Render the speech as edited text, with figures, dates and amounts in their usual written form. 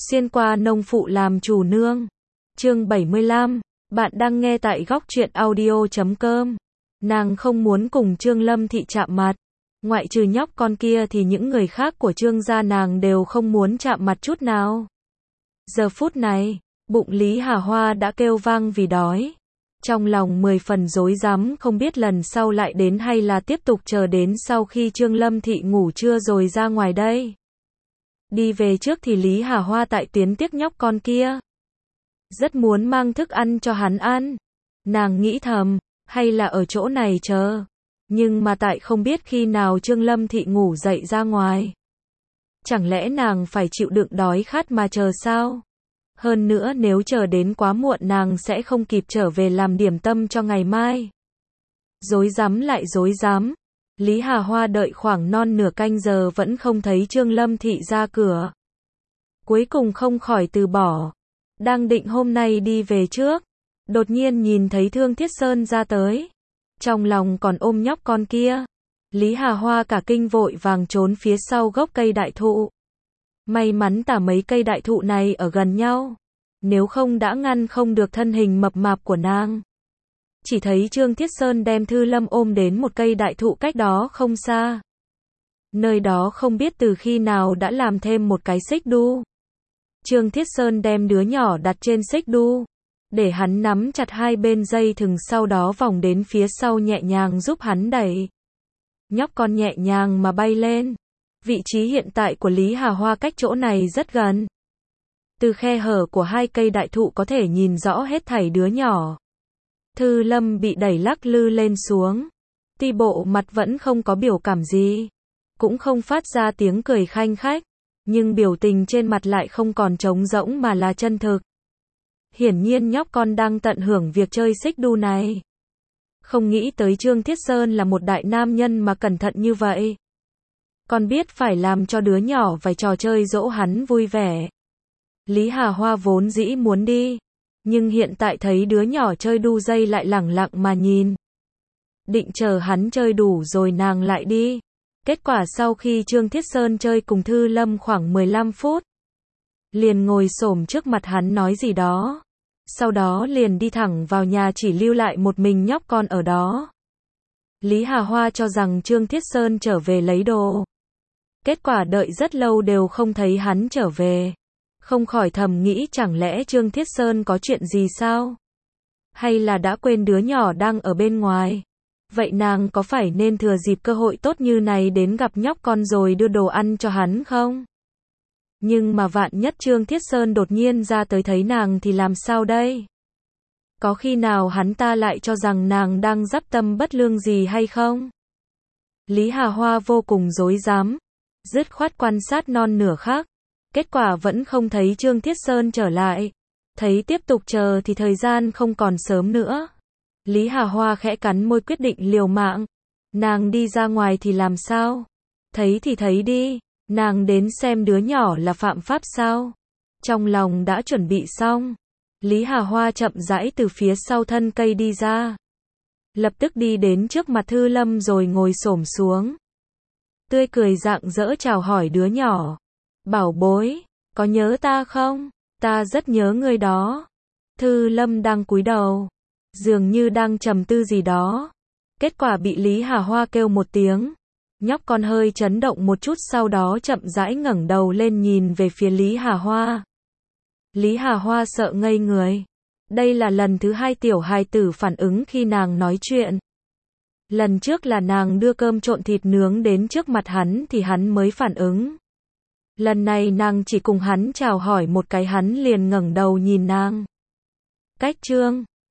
Xuyên qua nông phụ làm chủ nương. Chương 75. Bạn đang nghe tại góc truyện audio.com. Nàng không muốn cùng Trương Lâm Thị chạm mặt. Ngoại trừ nhóc con kia thì những người khác của Trương gia nàng đều không muốn chạm mặt chút nào. Giờ phút này, bụng Lý Hà Hoa đã kêu vang vì đói. Trong lòng 10 phần rối rắm không biết lần sau lại đến hay là tiếp tục chờ đến sau khi Trương Lâm Thị ngủ trưa rồi ra ngoài đây. Đi về trước thì Lý Hà Hoa tại tuyến tiếc nhóc con kia. Rất muốn mang thức ăn cho hắn ăn. Nàng nghĩ thầm, hay là ở chỗ này chờ. Nhưng mà tại không biết khi nào Trương Lâm Thị ngủ dậy ra ngoài. Chẳng lẽ nàng phải chịu đựng đói khát mà chờ sao? Hơn nữa nếu chờ đến quá muộn nàng sẽ không kịp trở về làm điểm tâm cho ngày mai. Rối rắm lại rối rắm. Lý Hà Hoa đợi khoảng non nửa canh giờ vẫn không thấy Trương Lâm Thị ra cửa. Cuối cùng không khỏi từ bỏ. Đang định hôm nay đi về trước. Đột nhiên nhìn thấy Thương Thiết Sơn ra tới. Trong lòng còn ôm nhóc con kia. Lý Hà Hoa cả kinh vội vàng trốn phía sau gốc cây đại thụ. May mắn tả mấy cây đại thụ này ở gần nhau. Nếu không đã ngăn không được thân hình mập mạp của nàng. Chỉ thấy Trương Thiết Sơn đem Thư Lâm ôm đến một cây đại thụ cách đó không xa. Nơi đó không biết từ khi nào đã làm thêm một cái xích đu. Trương Thiết Sơn đem đứa nhỏ đặt trên xích đu. Để hắn nắm chặt hai bên dây thừng sau đó vòng đến phía sau nhẹ nhàng giúp hắn đẩy. Nhóc con nhẹ nhàng mà bay lên. Vị trí hiện tại của Lý Hà Hoa cách chỗ này rất gần. Từ khe hở của hai cây đại thụ có thể nhìn rõ hết thảy đứa nhỏ. Thư Lâm bị đẩy lắc lư lên xuống. Ti bộ mặt vẫn không có biểu cảm gì. Cũng không phát ra tiếng cười khanh khách. Nhưng biểu tình trên mặt lại không còn trống rỗng mà là chân thực. Hiển nhiên nhóc con đang tận hưởng việc chơi xích đu này. Không nghĩ tới Trương Thiết Sơn là một đại nam nhân mà cẩn thận như vậy. Còn biết phải làm cho đứa nhỏ vài trò chơi dỗ hắn vui vẻ. Lý Hà Hoa vốn dĩ muốn đi. Nhưng hiện tại thấy đứa nhỏ chơi đu dây lại lẳng lặng mà nhìn. Định chờ hắn chơi đủ rồi nàng lại đi. Kết quả sau khi Trương Thiết Sơn chơi cùng Thư Lâm khoảng 15 phút. Liền ngồi xổm trước mặt hắn nói gì đó. Sau đó liền đi thẳng vào nhà chỉ lưu lại một mình nhóc con ở đó. Lý Hà Hoa cho rằng Trương Thiết Sơn trở về lấy đồ. Kết quả đợi rất lâu đều không thấy hắn trở về. Không khỏi thầm nghĩ chẳng lẽ Trương Thiết Sơn có chuyện gì sao? Hay là đã quên đứa nhỏ đang ở bên ngoài? Vậy nàng có phải nên thừa dịp cơ hội tốt như này đến gặp nhóc con rồi đưa đồ ăn cho hắn không? Nhưng mà vạn nhất Trương Thiết Sơn đột nhiên ra tới thấy nàng thì làm sao đây? Có khi nào hắn ta lại cho rằng nàng đang dắp tâm bất lương gì hay không? Lý Hà Hoa vô cùng rối rắm, dứt khoát quan sát non nửa khắc. Kết quả vẫn không thấy Trương Thiết Sơn trở lại. Thấy tiếp tục chờ thì thời gian không còn sớm nữa. Lý Hà Hoa khẽ cắn môi quyết định liều mạng. Nàng đi ra ngoài thì làm sao? Thấy thì thấy đi. Nàng đến xem đứa nhỏ là phạm pháp sao? Trong lòng đã chuẩn bị xong. Lý Hà Hoa chậm rãi từ phía sau thân cây đi ra. Lập tức đi đến trước mặt Thư Lâm rồi ngồi xổm xuống. Tươi cười rạng rỡ chào hỏi đứa nhỏ. Bảo bối, có nhớ ta không? Ta rất nhớ ngươi đó. Thư Lâm đang cúi đầu. Dường như đang trầm tư gì đó. Kết quả bị Lý Hà Hoa kêu một tiếng. Nhóc con hơi chấn động một chút sau đó chậm rãi ngẩng đầu lên nhìn về phía Lý Hà Hoa. Lý Hà Hoa sợ ngây người. Đây là lần thứ hai tiểu hài tử phản ứng khi nàng nói chuyện. Lần trước là nàng đưa cơm trộn thịt nướng đến trước mặt hắn thì hắn mới phản ứng. Lần này nàng chỉ cùng hắn chào hỏi một cái hắn liền ngẩng đầu nhìn nàng. Cách Trương